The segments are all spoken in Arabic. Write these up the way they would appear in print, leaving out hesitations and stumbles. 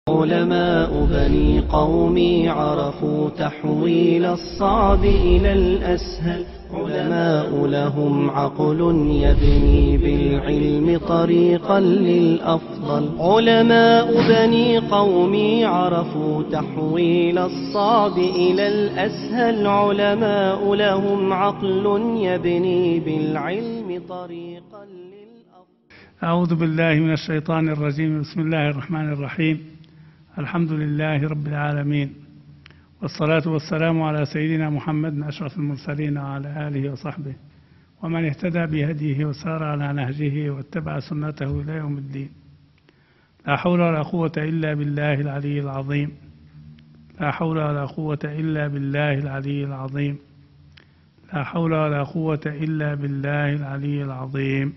علماء بني قومي عرفوا تحويل الصعب إلى الأسهل. علماء لهم عقل يبني بالعلم طريقا للأفضل. علماء بني قومي عرفوا تحويل الصعب إلى الأسهل. علماء لهم عقل يبني بالعلم طريقا للأفضل. أعوذ بالله من الشيطان الرجيم. بسم الله الرحمن الرحيم. الحمد لله رب العالمين، والصلاة والسلام على سيدنا محمد أشرف المرسلين وعلى آله وصحبه ومن اهتدى بهديه وسار على نهجه واتبع سنته إلى يوم الدين. لا حول ولا قوة إلا بالله العلي العظيم. لا حول ولا قوة إلا بالله العلي العظيم. لا حول ولا قوة إلا بالله العلي العظيم.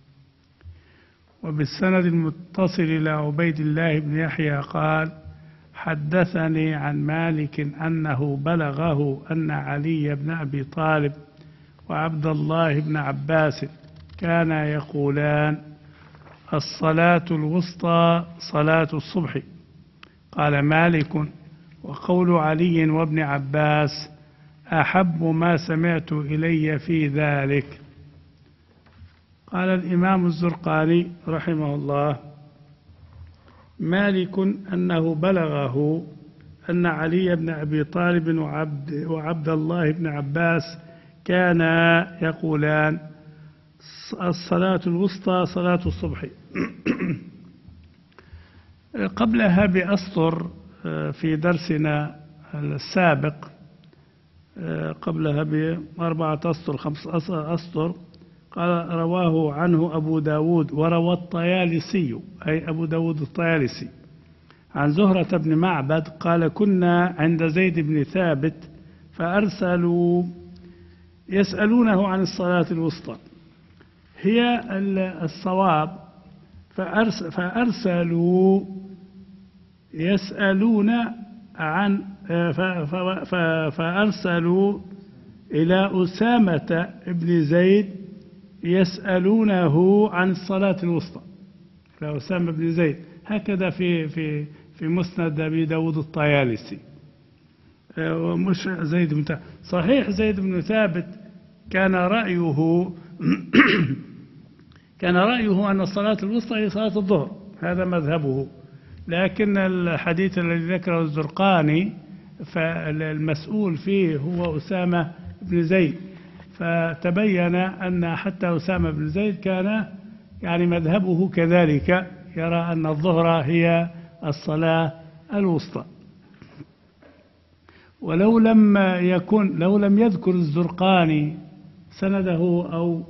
وبالسند المتصل إلى عبيد الله بن يحيى قال: حدثني عن مالك أنه بلغه أن علي بن أبي طالب وعبد الله بن عباس كانا يقولان: الصلاة الوسطى صلاة الصبح. قال مالك: وقول علي وابن عباس أحب ما سمعت إلي في ذلك. قال الإمام الزرقاني رحمه الله: مالك أنه بلغه أن علي بن أبي طالب وعبد الله بن عباس كانا يقولان: الصلاة الوسطى صلاة الصبح. قبلها بأسطر في درسنا السابق، قبلها ب4 أسطر 5 أسطر، قال: رواه عنه أبو داود وروى الطيالسي، أي أبو داود الطيالسي، عن زهرة بن معبد قال: كنا عند زيد بن ثابت فأرسلوا يسألونه عن الصلاة الوسطى، هي الصواب، فأرسلوا يسألون عن فأرسلوا إلى أسامة بن زيد يسألونه عن الصلاة الوسطى، لأسامة بن زيد، هكذا في مسند أبي داود الطيالسي، ومش زيد بن ثابت. صحيح زيد بن ثابت كان رأيه أن الصلاة الوسطى هي صلاة الظهر، هذا مذهبه، لكن الحديث الذي ذكره الزرقاني فالمسؤول فيه هو أسامة بن زيد، فتبين أن حتى أسامة بن زيد كان مذهبه كذلك، يرى أن الظهر هي الصلاة الوسطى. ولو لم يذكر الزرقاني سنده أو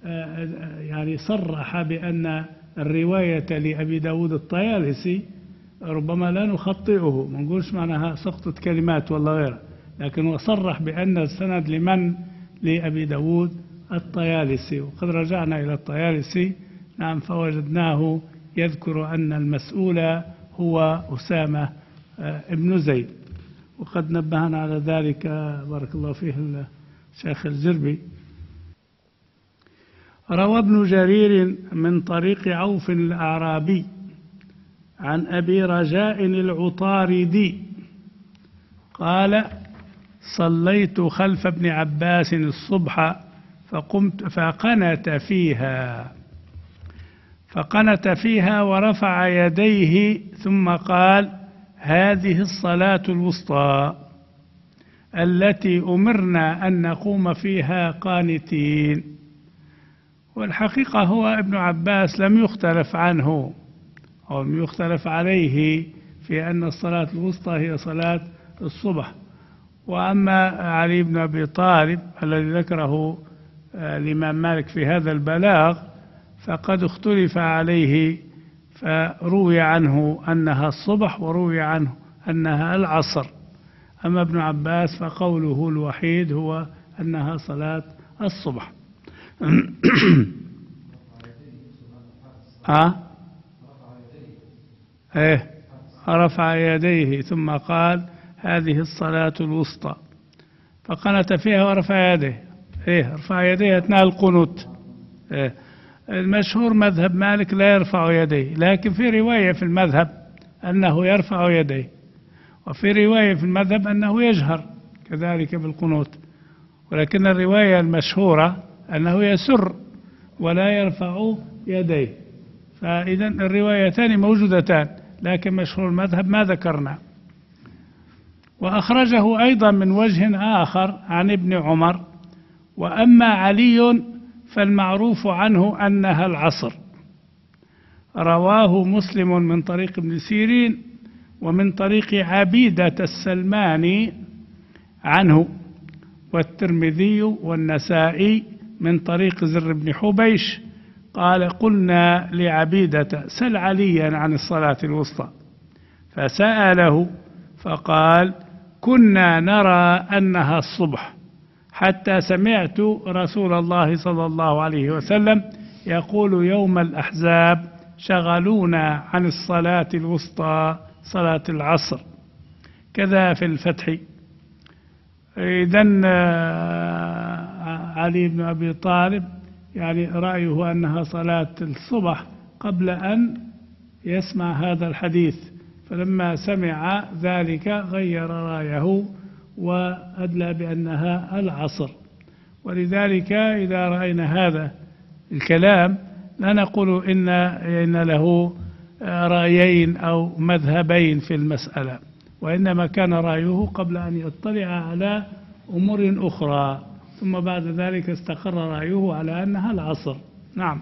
صرح بأن الرواية لأبي داود الطيالسي، ربما لا نخطئه، ما نقولش معناها سقطت كلمات ولا غيره، لكن وصرح بأن السند لأبي داود الطيالسي. وقد رجعنا إلى الطيالسي فوجدناه يذكر أن المسؤول هو أسامة ابن زيد، وقد نبهنا على ذلك بارك الله فيه الشيخ الجربي. روى ابن جرير من طريق عوف الأعرابي عن أبي رجاء العطاردي قال: صليت خلف ابن عباس الصبح فقنت فيها ورفع يديه ثم قال: هذه الصلاة الوسطى التي أمرنا أن نقوم فيها قانتين. والحقيقة هو ابن عباس لم يختلف عنه أو لم يختلف عليه في أن الصلاة الوسطى هي صلاة الصبح. وأما علي بن أبي طالب الذي ذكره الإمام مالك في هذا البلاغ فقد اختلف عليه، فروي عنه أنها الصبح وروي عنه أنها العصر. أما ابن عباس فقوله الوحيد هو أنها صلاة الصبح. رفع يديه ثم قال: هذه الصلاة الوسطى، فقنت فيها ورفع يديه. رفع يديه أثناء القنوت. المشهور مذهب مالك لا يرفع يديه، لكن في رواية في المذهب أنه يرفع يديه، وفي رواية في المذهب أنه يجهر كذلك بالقنوت، ولكن الرواية المشهورة أنه يسر ولا يرفع يديه. فإذا الروايتان موجودتان، لكن مشهور المذهب ما ذكرنا. وأخرجه أيضا من وجه آخر عن ابن عمر: وأما علي فالمعروف عنه أنها العصر. رواه مسلم من طريق ابن سيرين ومن طريق عبيدة السلماني عنه، والترمذي والنسائي من طريق زر بن حبيش قال: قلنا لعبيدة سل عليا عن الصلاة الوسطى، فسأله فقال: كنا نرى أنها الصبح، حتى سمعت رسول الله صلى الله عليه وسلم يقول يوم الأحزاب: شغلونا عن الصلاة الوسطى صلاة العصر. كذا في الفتح. إذن علي بن أبي طالب يعني رأيه أنها صلاة الصبح قبل أن يسمع هذا الحديث، فلما سمع ذلك غير رأيه وأدلى بأنها العصر. ولذلك إذا رأينا هذا الكلام لا نقول إن له رأيين أو مذهبين في المسألة، وإنما كان رأيه قبل أن يطلع على أمور أخرى، ثم بعد ذلك استقر رأيه على أنها العصر. نعم.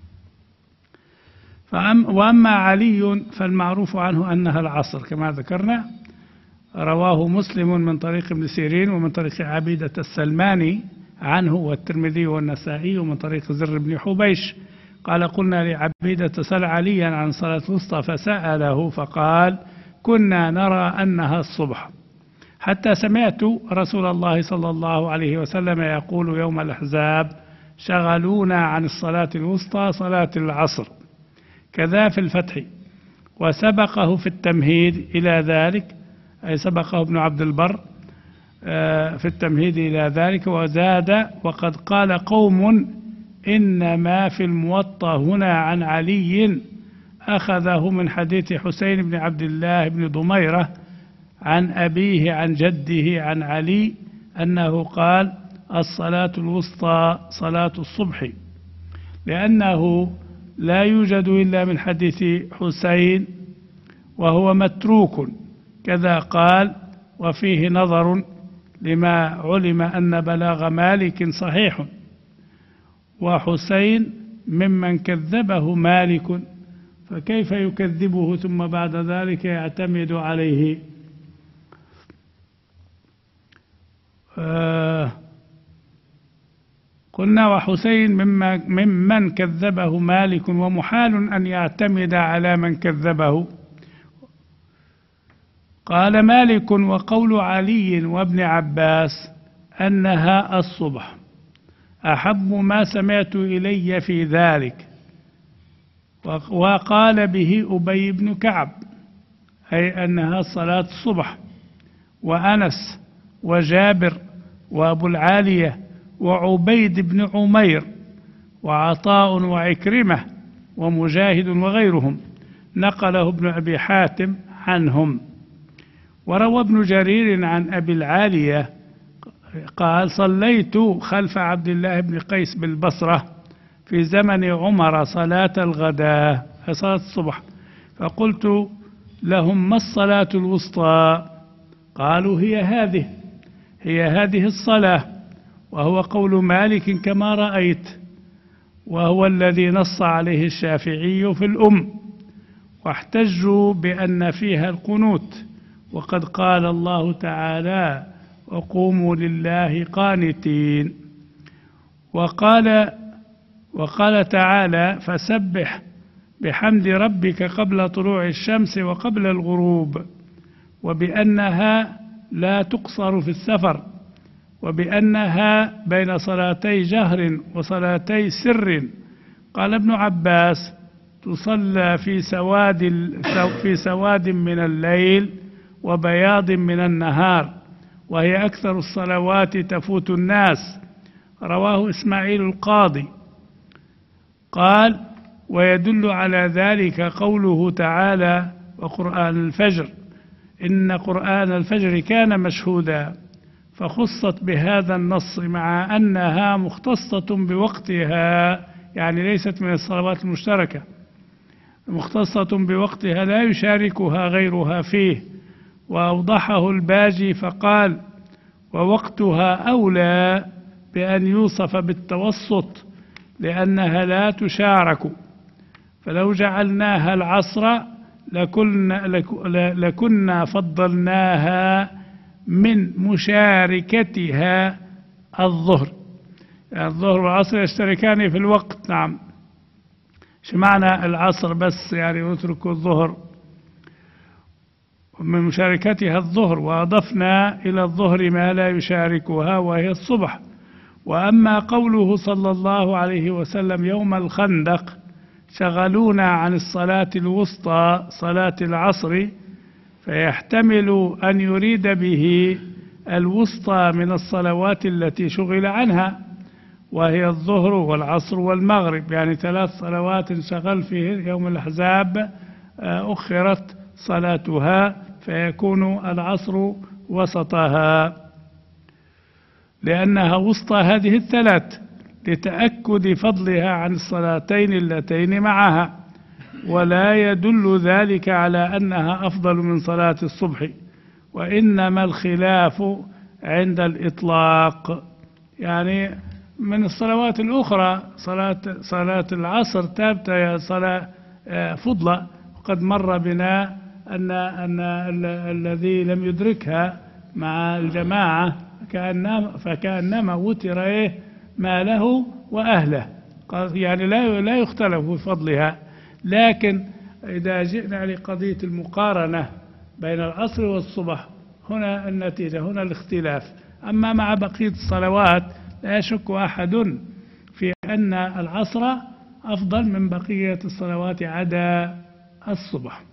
وأما علي فالمعروف عنه أنها العصر كما ذكرنا. رواه مسلم من طريق ابن سيرين ومن طريق عبيدة السلماني عنه، والترمذي والنسائي من طريق زر بن حبيش قال: قلنا لعبيدة سل عليا عن صلاة الوسطى، فسأله فقال: كنا نرى أنها الصبح، حتى سمعت رسول الله صلى الله عليه وسلم يقول يوم الأحزاب: شغلونا عن الصلاة الوسطى صلاة العصر. كذا في الفتح. وسبقه في التمهيد إلى ذلك، أي سبقه ابن عبد البر في التمهيد إلى ذلك، وزاد: وقد قال قوم إنما في الموطأ هنا عن علي أخذه من حديث حسين بن عبد الله بن ضميرة عن أبيه عن جده عن علي أنه قال: الصلاة الوسطى صلاة الصبح، لأنه لا يوجد إلا من حديث حسين وهو متروك. كذا قال: وفيه نظر لما علم أن بلاغ مالك صحيح، وحسين ممن كذبه مالك، فكيف يكذبه ثم بعد ذلك يعتمد عليه؟ قلنا وحسين ممن كذبه مالك، ومحال أن يعتمد على من كذبه. قال مالك: وقول علي وابن عباس أنها الصبح أحب ما سمعت إلي في ذلك. وقال به أبي بن كعب، أي أنها صلاة الصبح، وأنس وجابر وأبو العالية وعبيد بن عمير وعطاء وعكرمة ومجاهد وغيرهم، نقله ابن أبي حاتم عنهم. وروى ابن جرير عن أبي العالية قال: صليت خلف عبد الله بن قيس بالبصرة في زمن عمر صلاة الغداء، صلاة الصبح، فقلت لهم: ما الصلاة الوسطى؟ قالوا: هي هذه الصلاة، وهو قول مالك كما رأيت، وهو الذي نص عليه الشافعي في الأم، واحتجوا بأن فيها القنوت، وقد قال الله تعالى: وقوموا لله قانتين. وقال تعالى: فسبح بحمد ربك قبل طلوع الشمس وقبل الغروب، وبأنها لا تقصر في السفر، وبأنها بين صلاتي جهر وصلاتي سر. قال ابن عباس: تصلى في سواد من الليل وبياض من النهار، وهي أكثر الصلوات تفوت الناس. رواه إسماعيل القاضي. قال: ويدل على ذلك قوله تعالى: وقرآن الفجر إن قرآن الفجر كان مشهودا، فخصت بهذا النص مع أنها مختصة بوقتها، يعني ليست من الصلوات المشتركة، مختصة بوقتها لا يشاركها غيرها فيه. وأوضحه الباجي فقال: ووقتها أولى بأن يوصف بالتوسط لأنها لا تشارك، فلو جعلناها العصر لكنا فضلناها من مشاركتها الظهر. يعني الظهر والعصر يشتركان في الوقت. نعم، شو معنى العصر بس يعني نترك الظهر؟ من مشاركتها الظهر، وأضفنا إلى الظهر ما لا يشاركها وهي الصبح. وأما قوله صلى الله عليه وسلم يوم الخندق شغلونا عن الصلاة الوسطى صلاة العصر، فيحتمل أن يريد به الوسطى من الصلوات التي شغل عنها، وهي الظهر والعصر والمغرب، يعني 3 صلوات شغل فيه يوم الأحزاب أخرت صلاتها، فيكون العصر وسطها لأنها وسطى هذه ال3 لتأكد فضلها عن الصلاتين اللتين معها، ولا يدل ذلك على أنها أفضل من صلاة الصبح، وإنما الخلاف عند الإطلاق. يعني من الصلوات الأخرى صلاة العصر تابت صلاة فضلة، وقد مر بنا أن الذي لم يدركها مع الجماعة فكأنما وتر ماله وأهله، يعني لا يختلف في فضلها. لكن إذا جئنا لقضية المقارنة بين العصر والصبح، هنا النتيجة، هنا الاختلاف. أما مع بقية الصلوات لا يشك أحد في أن العصر أفضل من بقية الصلوات عدا الصبح.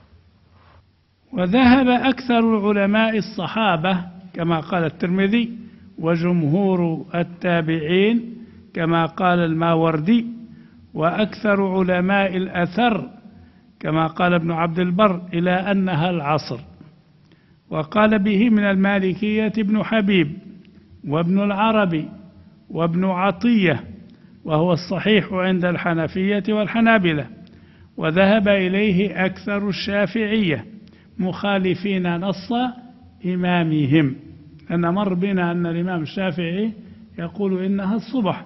وذهب أكثر علماء الصحابة كما قال الترمذي، وجمهور التابعين كما قال الماوردي، وأكثر علماء الأثر كما قال ابن عبد البر إلى أنها العصر. وقال به من المالكية ابن حبيب وابن العربي وابن عطية، وهو الصحيح عند الحنفية والحنابلة. وذهب إليه أكثر الشافعية مخالفين نص إمامهم، أن مر بنا أن الإمام الشافعي يقول إنها الصبح،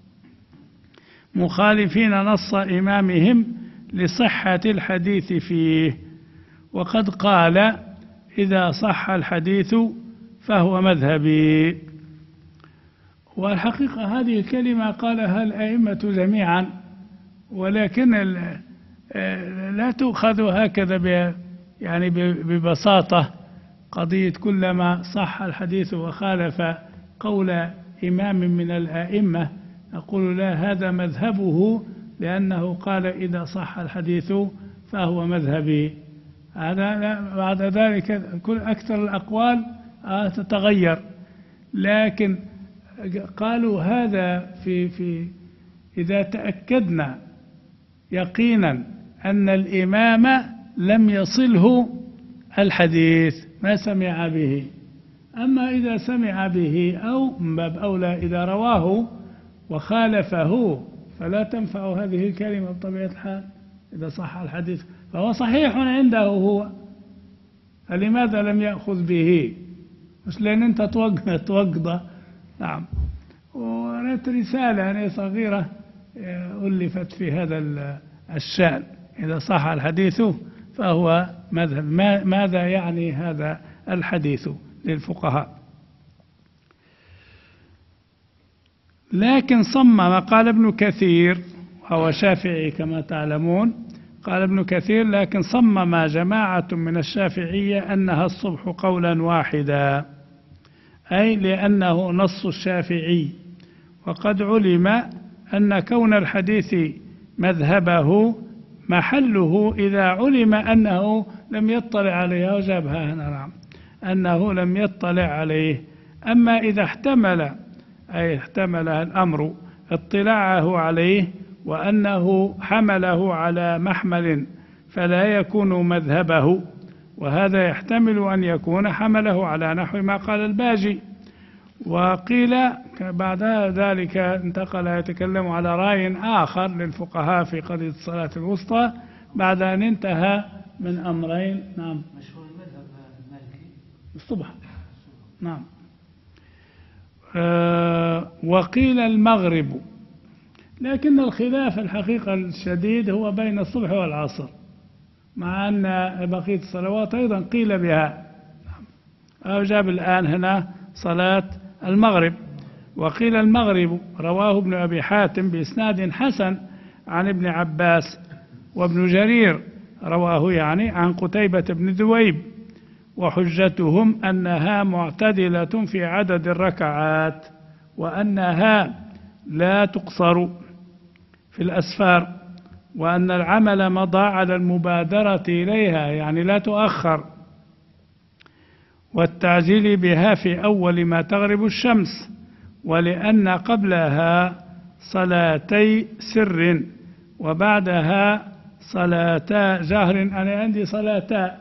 مخالفين نص إمامهم لصحة الحديث فيه. وقد قال: إذا صح الحديث فهو مذهبي. والحقيقة هذه الكلمة قالها الأئمة جميعا، ولكن لا تؤخذ هكذا يعني ببساطة قضية كلما صح الحديث وخالف قول إمام من الأئمة نقول لا، هذا مذهبه لأنه قال إذا صح الحديث فهو مذهبي. هذا لا، بعد ذلك أكثر الأقوال تتغير، لكن قالوا هذا في إذا تأكدنا يقينا أن الإمام لم يصله الحديث ما سمع به. أما إذا سمع به أو من باب أولى إذا رواه وخالفه فلا تنفع هذه الكلمة بطبيعة الحال. إذا صح الحديث فهو صحيح عنده هو، فلماذا لم يأخذ به؟ مش لأن أنت توقضه. نعم. ورأيت رسالة صغيرة ألفت في هذا الشأن، إذا صح الحديث فهو مذهب. ماذا يعني هذا الحديث للفقهاء؟ لكن صمم، قال ابن كثير وهو شافعي كما تعلمون، قال ابن كثير: لكن صمم جماعة من الشافعية أنها الصبح قولا واحدا، أي لأنه نص الشافعي. وقد علم أن كون الحديث مذهبه محله إذا علم أنه لم يطلع عليه، وجابها هنا نعم، أنه لم يطلع عليه. أما إذا احتمل الأمر اطلاعه عليه وأنه حمله على محمل فلا يكون مذهبه، وهذا يحتمل أن يكون حمله على نحو ما قال الباجي. وقيل بعد ذلك انتقل يتكلم على رأي آخر للفقهاء في قضية الصلاة الوسطى بعد أن انتهى من أمرين. نعم. مشهور المذهب المالكي الصبح. نعم. وقيل المغرب، لكن الخلاف الحقيقة الشديد هو بين الصبح والعصر، مع أن بقية الصلوات أيضا قيل بها. جاب الآن هنا صلاة المغرب. وقيل المغرب، رواه ابن أبي حاتم بإسناد حسن عن ابن عباس، وابن جرير رواه يعني عن قتيبة بن ذويب، وحجتهم أنها معتدلة في عدد الركعات، وأنها لا تقصر في الأسفار، وأن العمل مضى على المبادرة إليها، يعني لا تؤخر، والتعجيل بها في أول ما تغرب الشمس، ولأن قبلها صلاتي سر وبعدها صلاتا جهر. أنا عندي صلاتا،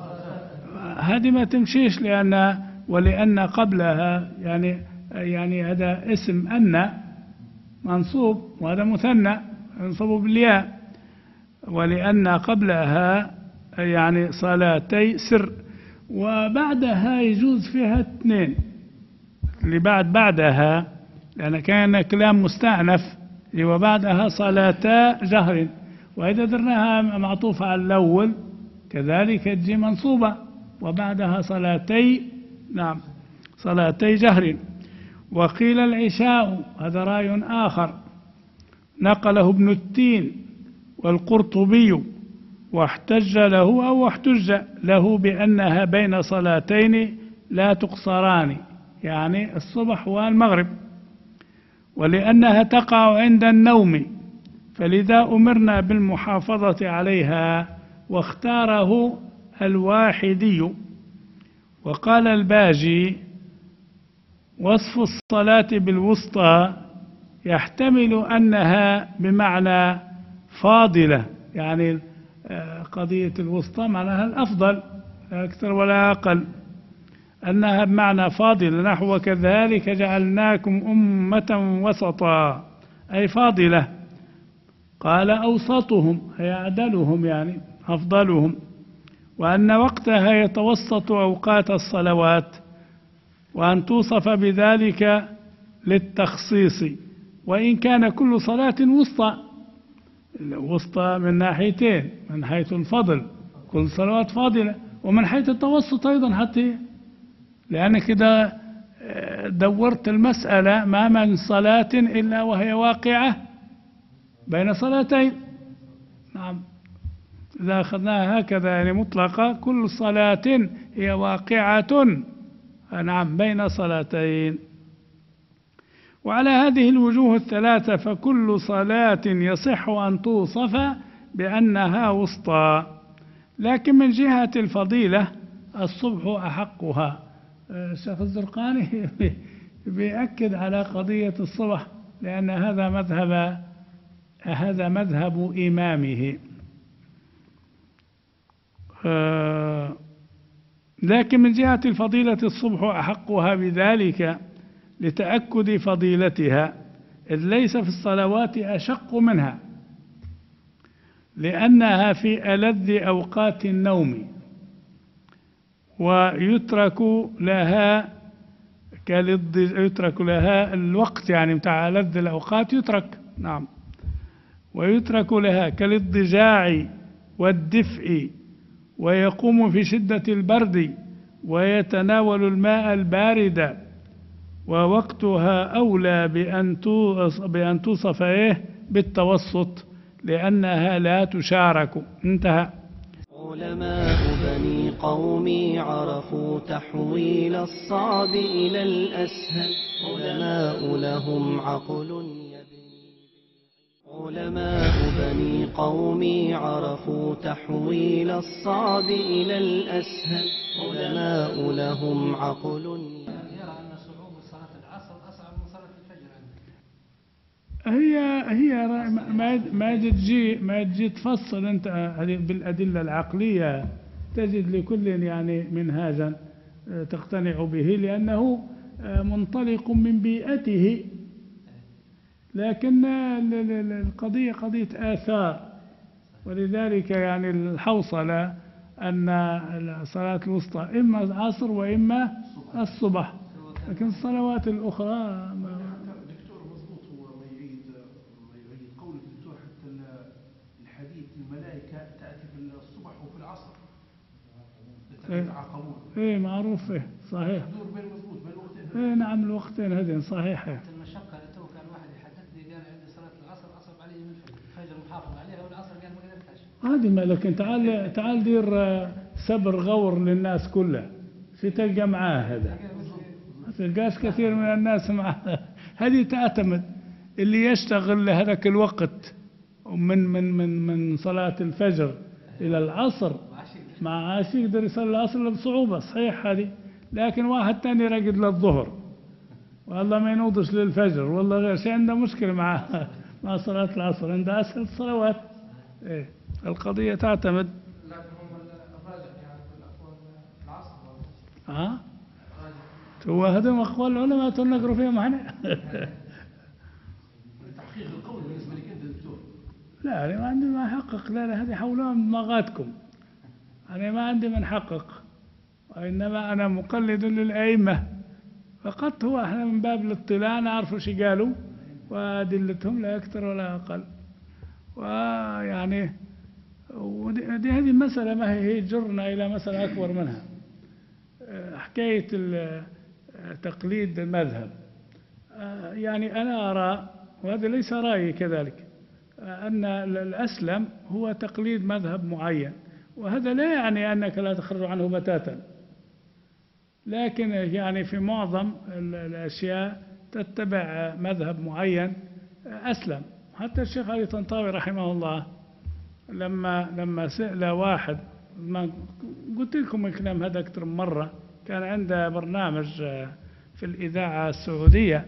هذه ما تمشيش، ولأن قبلها يعني هذا اسم أن منصوب، وهذا مثنى منصوب بالياء، ولأن قبلها يعني صلاتي سر، وبعدها يجوز فيها اثنين، اللي بعدها لأن كان كلام مستأنف، وبعدها صلاتا جهر، وإذا درناها معطوفة على الأول كذلك تجي منصوبة، وبعدها صلاتي، نعم، صلاتي جهر. وقيل العشاء، هذا رأي آخر نقله ابن التين والقرطبي، واحتج له أو احتج له بأنها بين صلاتين لا تقصران، يعني الصبح والمغرب، ولأنها تقع عند النوم، فلذا أمرنا بالمحافظة عليها، واختاره الواحدي. وقال الباجي: وصف الصلاة بالوسطى يحتمل أنها بمعنى فاضلة، يعني قضية الوسطى معناها الأفضل لا أكثر ولا أقل، أنها بمعنى فاضلة، نحو كذلك جعلناكم أمة وسطا، أي فاضلة. قال أوسطهم أي أعدلهم، يعني أفضلهم، وأن وقتها يتوسط أوقات الصلوات، وأن توصف بذلك للتخصيص، وإن كان كل صلاة وسطى، وسطى من ناحيتين، من حيث الفضل كل صلوات فاضلة، ومن حيث التوسط أيضا، حتى لأن كده دورت المسألة ما من صلاة إلا وهي واقعة بين صلاتين. نعم، إذا أخذناها هكذا يعني مطلقة، كل صلاة هي واقعة، نعم، بين صلاتين. وعلى هذه الوجوه الثلاثة فكل صلاة يصح أن توصف بأنها وسطى، لكن من جهة الفضيلة الصبح أحقها. الشيخ الزرقاني بيأكد على قضية الصبح، لأن هذا مذهب إمامه. لكن من جهة الفضيلة الصبح أحقها بذلك لتأكد فضيلتها، إذ ليس في الصلوات أشق منها، لأنها في ألذ أوقات النوم، ويترك لها الوقت، يعني متاع ألذ الأوقات يترك، نعم، ويترك لها كالاضطجاع والدفء، ويقوم في شدة البرد ويتناول الماء البارد، ووقتها أولى بأن توصف بالتوسط، لأنها لا تشارك. انتهى. علماء بني قومي عرفوا تحويل الصعب إلى الأسهل، علماء لهم عقل علماء بني قومي عرفوا تحويل الصعب إلى الأسهل، علماء لهم عقل. يرى أن صعوبة صلاة العصر أصعب من صلاة الفجر هي ما تجي تفصل أنت هذه بالأدلة العقلية، تجد لكل يعني منهاجا تقتنع به، لأنه منطلق من بيئته. لكن القضية قضية آثار، ولذلك يعني الحوصلة أن الصلاة الوسطى إما العصر وإما الصبح، لكن الصلوات الأخرى دكتور مضبوط، هو ما يعيد قول الدكتور حتى الحديث الملائكة تأتي في الصبح وفي العصر يتعاقبون. إيه معروف، صحيح. دور بين مضبوط بين الوقتين. إيه نعم، الوقتين هذين صحيح. المشقة تو كان واحد يحدثني قال عندي صلاة العصر أصعب علي من الفجر محافظ عليها، والعصر قال ما قدرتش. هذه ما لكن تعال دير سبر غور للناس كلها، في تلقى معاه هذا، ما تلقاش كثير من الناس معاه. هذه تعتمد اللي يشتغل لهذاك الوقت من صلاة الفجر إلى العصر، مع عاشي يقدر يصلي العصر بصعوبة، صحيح هذه. لكن واحد تاني راقد للظهر والله ما ينوضش للفجر، والله غير شيء، عنده مشكلة مع صلاة العصر، عنده أسهل الصلوات. إيه القضية تعتمد. لكن هم الراجح يعني في الأقوال العصر. هو هذول أقوال العلماء تنقروا فيهم احنا. تحقيق القول بالنسبة لك أنت دكتور. لا أنا ما عندي ما أحقق، لا هذه حولها من دماغاتكم، أنا ما عندي من حقق، وإنما أنا مقلد للأئمة فقط. هو احنا من باب الاطلاع نعرف ايش قالوا وأدلتهم، لا أكثر ولا أقل. ويعني هذه مسألة ما هي جرنا إلى مسألة أكبر منها، حكاية تقليد المذهب. يعني أنا أرى، وهذا ليس رأيي كذلك، أن الأسلم هو تقليد مذهب معين، وهذا لا يعني أنك لا تخرج عنه بتاتا، لكن يعني في معظم الأشياء تتبع مذهب معين أسلم. حتى الشيخ علي طنطاوي رحمه الله لما سئل واحد، ما قلت لكم الكلام هذا أكثر من مرة، كان عنده برنامج في الإذاعة السعودية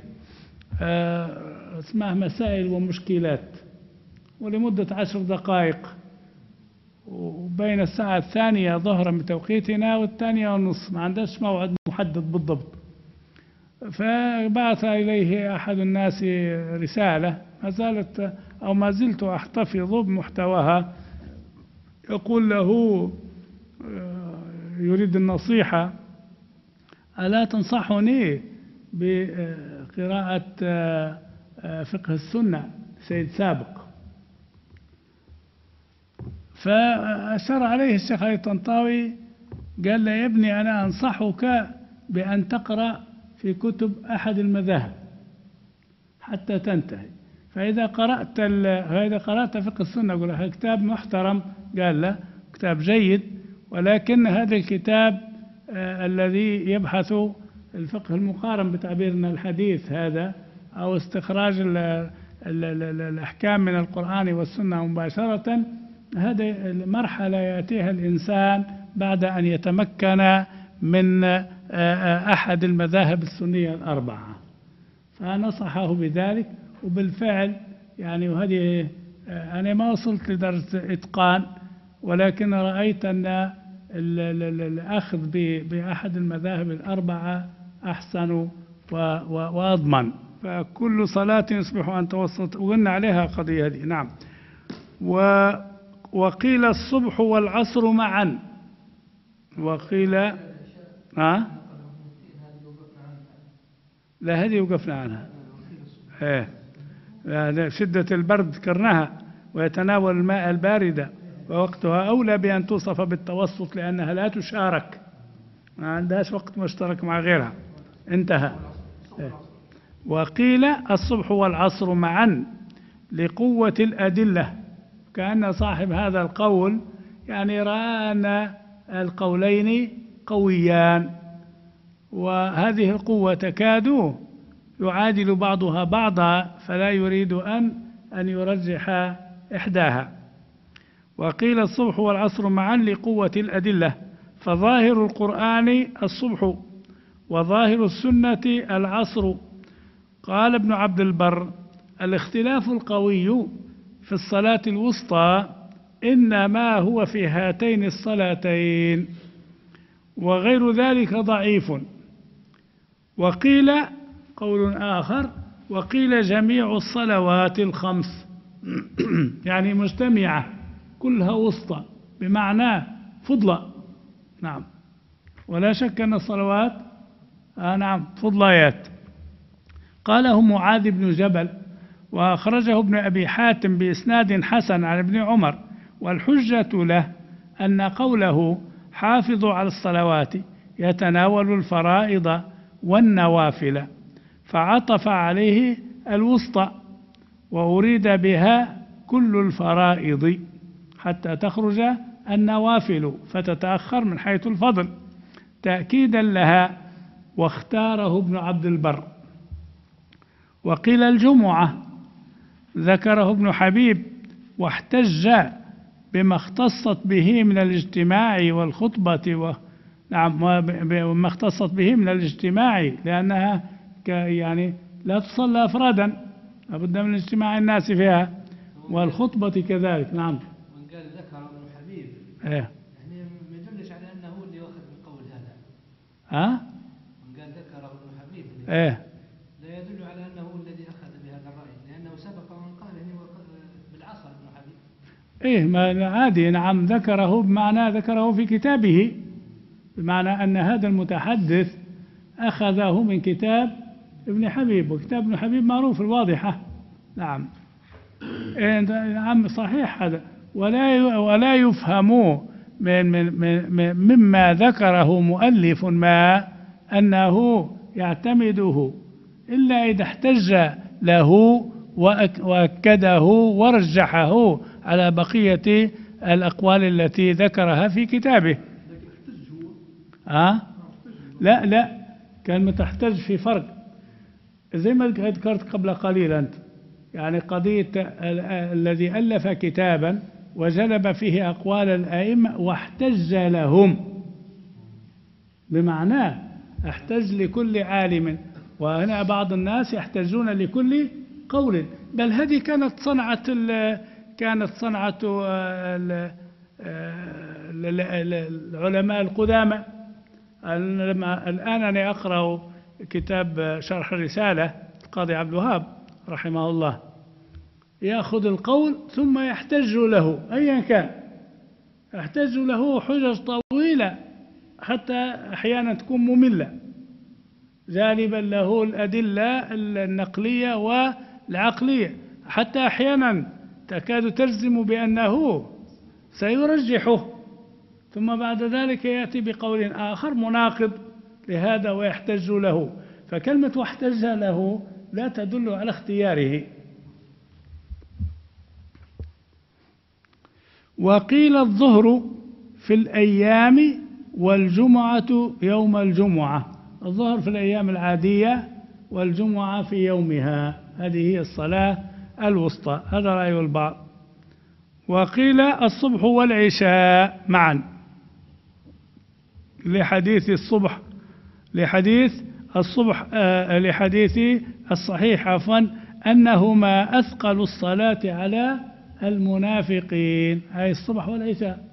اسمه مسائل ومشكلات، ولمدة 10 دقائق، وبين الساعة 2 ظهرا بتوقيتنا و2:30، ما عندهاش موعد محدد بالضبط. فبعث إليه أحد الناس رسالة ما زلت أحتفظ بمحتواها، يقول له يريد النصيحة: ألا تنصحني بقراءة فقه السنة سيد سابق؟ فأشار عليه الشيخ علي طنطاوي قال له: يا ابني أنا أنصحك بأن تقرأ في كتب أحد المذاهب حتى تنتهي، فإذا قرأت فقه السنة، قال له كتاب محترم، قال له كتاب جيد، ولكن هذا الكتاب الذي يبحث الفقه المقارن بتعبيرنا الحديث هذا، أو استخراج الأحكام من القرآن والسنة مباشرة، هذه المرحلة يأتيها الإنسان بعد أن يتمكن من أحد المذاهب السنية الأربعة. فنصحه بذلك، وبالفعل يعني، وهذه أنا ما وصلت لدرجة إتقان، ولكن رأيت أن الأخذ بأحد المذاهب الأربعة أحسن وأضمن. فكل صلاة يصبح أن توسط، وقلنا عليها قضية هذه. نعم. وقيل الصبح والعصر معا، وقيل لا هذه وقفنا عنها. شدة البرد ذكرناها، ويتناول الماء الباردة، ووقتها أولى بأن توصف بالتوسط لأنها لا تشارك، ما عندهاش وقت مشترك مع غيرها، انتهى. وقيل الصبح والعصر معا لقوة الأدلة، كأن صاحب هذا القول يعني رأى أن القولين قويان، وهذه القوة تكاد يعادل بعضها بعضا، فلا يريد أن يرجح إحداها. وقيل الصبح والعصر معا لقوة الأدلة، فظاهر القرآن الصبح وظاهر السنة العصر. قال ابن عبد البر: الاختلاف القوي في الصلاة الوسطى إنما هو في هاتين الصلاتين، وغير ذلك ضعيف. وقيل قول آخر، وقيل جميع الصلوات الخمس يعني مجتمعة كلها وسطى بمعنى فضلة. نعم، ولا شك أن الصلوات نعم فضليات. قاله معاذ بن جبل، وأخرجه ابن أبي حاتم بإسناد حسن عن ابن عمر. والحجة له أن قوله حافظوا على الصلوات يتناول الفرائض والنوافل، فعطف عليه الوسطى، وأريد بها كل الفرائض حتى تخرج النوافل فتتأخر من حيث الفضل تأكيدا لها، واختاره ابن عبد البر. وقيل الجمعة، ذكره ابن حبيب، واحتج بما اختصت به من الاجتماع والخطبة نعم، وما اختصت به من الاجتماع، لأنها يعني لا تصلى أفرادا، لابد من اجتماع الناس فيها، والخطبة كذلك. نعم. وإن قال ذكر ابن حبيب إيه. يعني ما يدلش على أنه هو اللي واخذ بالقول هذا. ها؟ وإن قال ذكر ابن حبيب إيه. لا يدل على أنه هو الذي أخذ بهذا الرأي، لأنه سبق من قال إنه بالعصر ابن حبيب. إيه، ما عادي. نعم، ذكره بمعنى ذكره في كتابه، بمعنى أن هذا المتحدث أخذه من كتاب ابن حبيب، وكتاب ابن حبيب معروف الواضحة. نعم. نعم صحيح هذا، ولا يفهم مما ذكره مؤلف ما أنه يعتمده إلا إذا احتج له وأكده ورجحه على بقية الأقوال التي ذكرها في كتابه. لا كان متحتج في فرق، زي ما ذكرت قبل قليل أنت، يعني قضية الذي ألف كتابا وجلب فيه أقوال الأئمة واحتج لهم، بمعنى احتج لكل عالم، وهنا بعض الناس يحتجون لكل قول. بل هذه كانت صنعة العلماء القدامى. الآن أنا أقرأ كتاب شرح الرسالة القاضي عبد الوهاب رحمه الله، يأخذ القول ثم يحتج له أيا كان، يحتج له حجج طويلة حتى أحيانا تكون مملة، جانبا له الأدلة النقلية والعقلية، حتى أحيانا تكاد تجزم بأنه سيرجحه، ثم بعد ذلك يأتي بقول آخر مناقض لهذا ويحتج له. فكلمة واحتج له لا تدل على اختياره. وقيل الظهر في الأيام والجمعة يوم الجمعة، الظهر في الأيام العادية والجمعة في يومها، هذه هي الصلاة الوسطى، هذا رأي البعض. وقيل الصبح والعشاء معا، لحديث الصحيح عفوا أنهما أثقل الصلاة على المنافقين، أي الصبح والعشاء.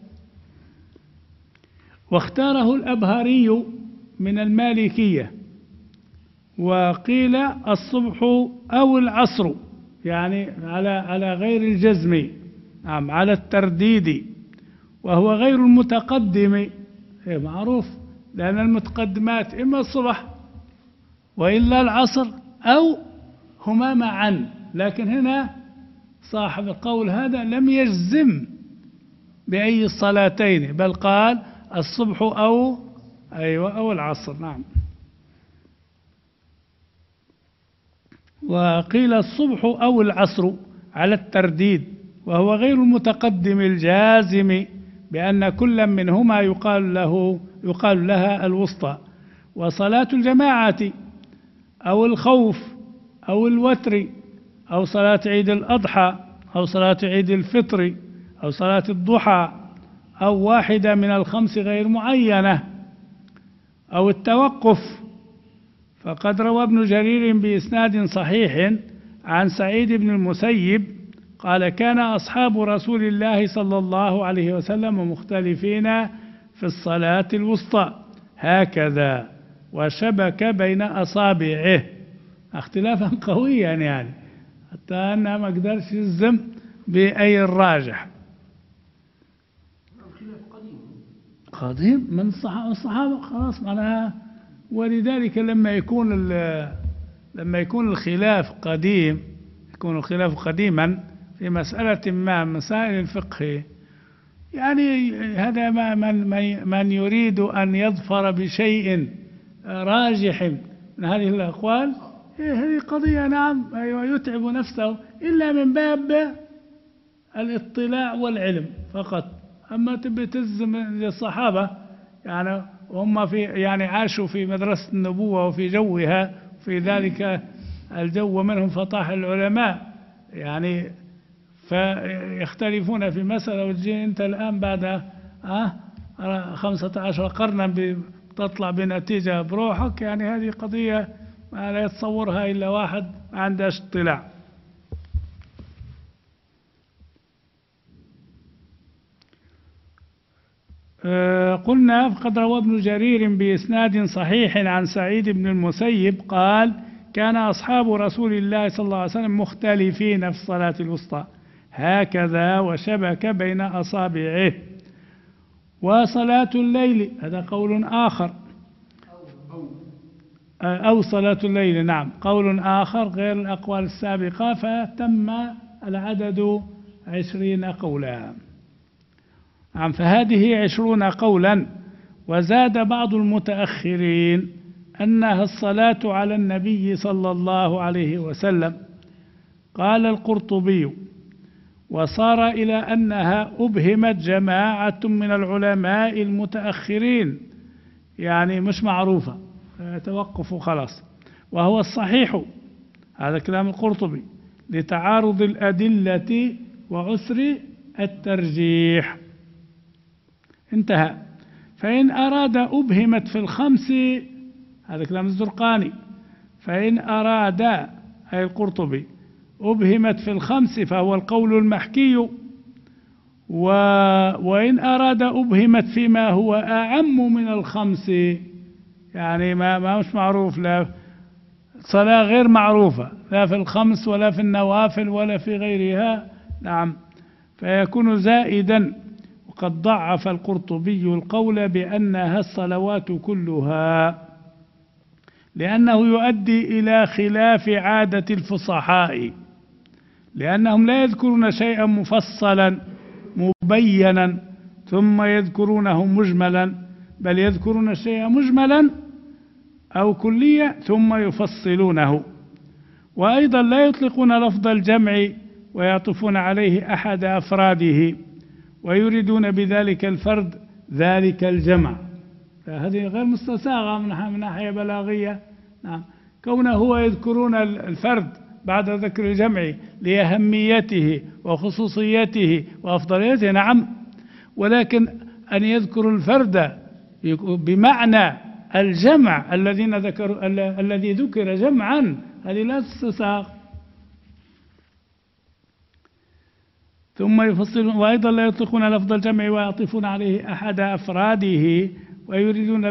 واختاره الأبهري من المالكية. وقيل الصبح أو العصر، يعني على غير الجزم، نعم على الترديد، وهو غير المتقدم، معروف، لأن المتقدمات إما الصبح وإلا العصر أو هما معا. لكن هنا صاحب القول هذا لم يجزم بأي الصلاتين، بل قال الصبح أو العصر. نعم. وقيل الصبح أو العصر على الترديد، وهو غير المتقدم الجازم بأن كل منهما يقال لها الوسطى. وصلاة الجماعة أو الخوف أو الوتر أو صلاة عيد الأضحى أو صلاة عيد الفطر أو صلاة الضحى أو واحدة من الخمس غير معينة أو التوقف، فقد روى ابن جرير بإسناد صحيح عن سعيد بن المسيب قال كان أصحاب رسول الله صلى الله عليه وسلم مختلفين في الصلاة الوسطى هكذا وشبك بين أصابعه، اختلافا قويا يعني حتى أنه ما قدرش يلزم بأي الراجح. الخلاف قديم من الصحابة خلاص معناها. ولذلك لما يكون الخلاف قديم، يكون الخلاف قديما في مسألة ما مسائل الفقه، يعني هذا من يريد أن يظفر بشيء راجح من هذه الأقوال، هذه قضية نعم يتعب نفسه إلا من باب الاطلاع والعلم فقط. أما تبي تلزم الصحابة يعني هم يعني عاشوا في مدرسة النبوة وفي جوها، في ذلك الجو منهم فطاح العلماء يعني، فيختلفون في مسألة وتجي أنت الآن بعد 15 قرنا تطلع بنتيجة بروحك، يعني هذه قضية ما لا يتصورها إلا واحد ما عندهش اطلاع. قلنا فقد روى ابن جرير بإسناد صحيح عن سعيد بن المسيب قال كان أصحاب رسول الله صلى الله عليه وسلم مختلفين في الصلاة الوسطى هكذا وشبك بين أصابعه. وصلاة الليل هذا قول آخر، أو صلاة الليل نعم قول آخر غير الأقوال السابقة، فتم العدد 20 قولا. نعم فهذه 20 قولا. وزاد بعض المتأخرين أنها الصلاة على النبي صلى الله عليه وسلم. قال القرطبي وصار إلى أنها أبهمت جماعة من العلماء المتأخرين، يعني مش معروفة توقفوا خلاص، وهو الصحيح هذا كلام القرطبي لتعارض الأدلة وعسر الترجيح. انتهى. فإن أراد أبهمت في الخمس، هذا كلام الزرقاني، فإن أراد أي القرطبي أبهمت في الخمس فهو القول المحكي، وإن أراد أبهمت فيما هو أعم من الخمس، يعني ما مش معروف، لا صلاة غير معروفة لا في الخمس ولا في النوافل ولا في غيرها، نعم فيكون زائدا. وقد ضعف القرطبي القول بأنها الصلوات كلها، لأنه يؤدي إلى خلاف عادة الفصحاء، لأنهم لا يذكرون شيئا مفصلا مبينا ثم يذكرونه مجملا، بل يذكرون الشيء مجملا أو كلية ثم يفصلونه. وأيضا لا يطلقون لفظ الجمع ويعطفون عليه أحد أفراده، ويريدون بذلك الفرد ذلك الجمع، فهذه غير مستساغة من ناحية بلاغية. نعم كونه هو يذكرون الفرد بعد ذكر الجمع لأهميته وخصوصيته وأفضليته، نعم، ولكن أن يذكر الفرد بمعنى الجمع الذي ذكر جمعا هذه لا تستساغ. ثم يفصلون. وأيضا لا يطلقون لفظ الجمع ويعطفون عليه أحد أفراده، ويريدون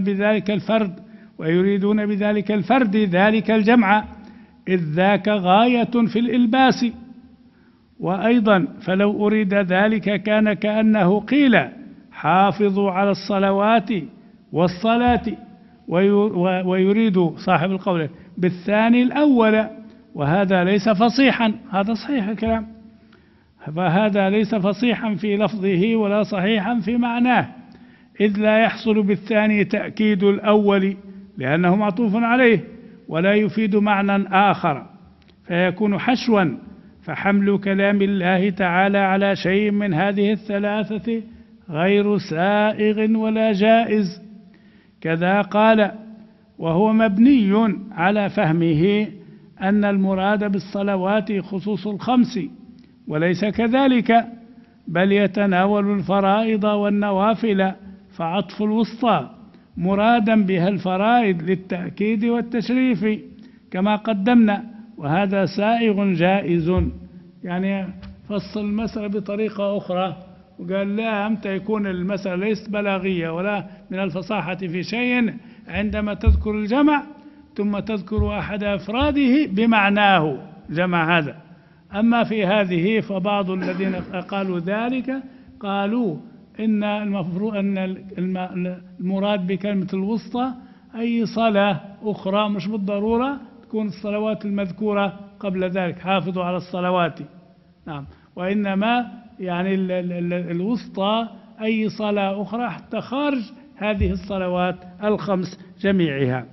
بذلك الفرد ذلك الجمع، إذ ذاك غاية في الإلباس. وأيضا فلو أريد ذلك كان كأنه قيل حافظوا على الصلوات والصلاة، ويريد صاحب القول بالثاني الأول، وهذا ليس فصيحا. هذا صحيح الكلام، فهذا ليس فصيحا في لفظه ولا صحيحا في معناه، إذ لا يحصل بالثاني تأكيد الأول لأنه معطوف عليه، ولا يفيد معنى آخر فيكون حشوا. فحمل كلام الله تعالى على شيء من هذه الثلاثة غير سائغ ولا جائز. كذا قال وهو مبني على فهمه أن المراد بالصلوات خصوص الخمس، وليس كذلك، بل يتناول الفرائض والنوافل، فعطف الوسطى مرادا بها الفرائض للتأكيد والتشريف كما قدمنا، وهذا سائغ جائز. يعني فصل المسألة بطريقة أخرى وقال لا أمتى يكون المسألة ليست بلاغية ولا من الفصاحة في شيء عندما تذكر الجمع ثم تذكر أحد أفراده بمعناه جمع هذا. أما في هذه فبعض الذين قالوا ذلك قالوا إن المفروض أن المراد بكلمة الوسطى أي صلاة أخرى، مش بالضرورة تكون الصلوات المذكورة قبل ذلك، حافظوا على الصلوات، نعم، وإنما يعني الوسطى أي صلاة أخرى حتى خارج هذه الصلوات الخمس جميعها.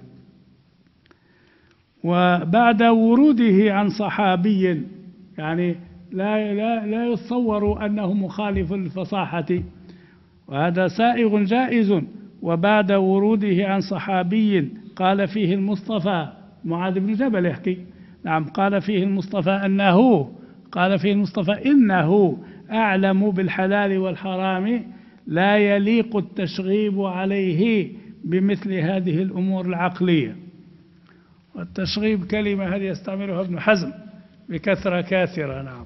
وبعد وروده عن صحابي، يعني لا يتصور أنه مخالف للفصاحة، وهذا سائغ جائز. وبعد وروده عن صحابي قال فيه المصطفى، معاذ بن جبل يحكي، نعم، قال فيه المصطفى إنه أعلم بالحلال والحرام لا يليق التشغيب عليه بمثل هذه الأمور العقلية. والتشغيب كلمة هذه يستعملها ابن حزم بكثرة كاثرة، نعم.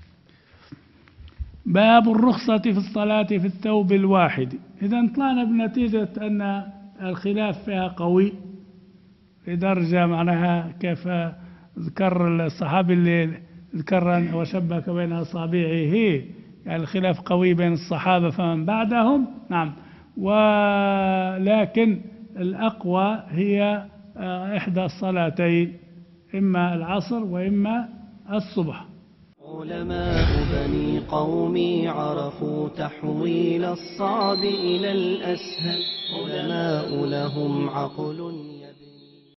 باب الرخصة في الصلاة في الثوب الواحد. إذا طلعنا بنتيجة أن الخلاف فيها قوي لدرجة معناها كيف ذكر الصحابي اللي ذكر وشبك بين أصابعه، يعني الخلاف قوي بين الصحابة فمن بعدهم، نعم. ولكن الأقوى هي إحدى الصلاتين، إما العصر وإما الصبح. علماء بني قومي عرفوا تحويل الصعب إلى الأسهل، علماء لهم عقل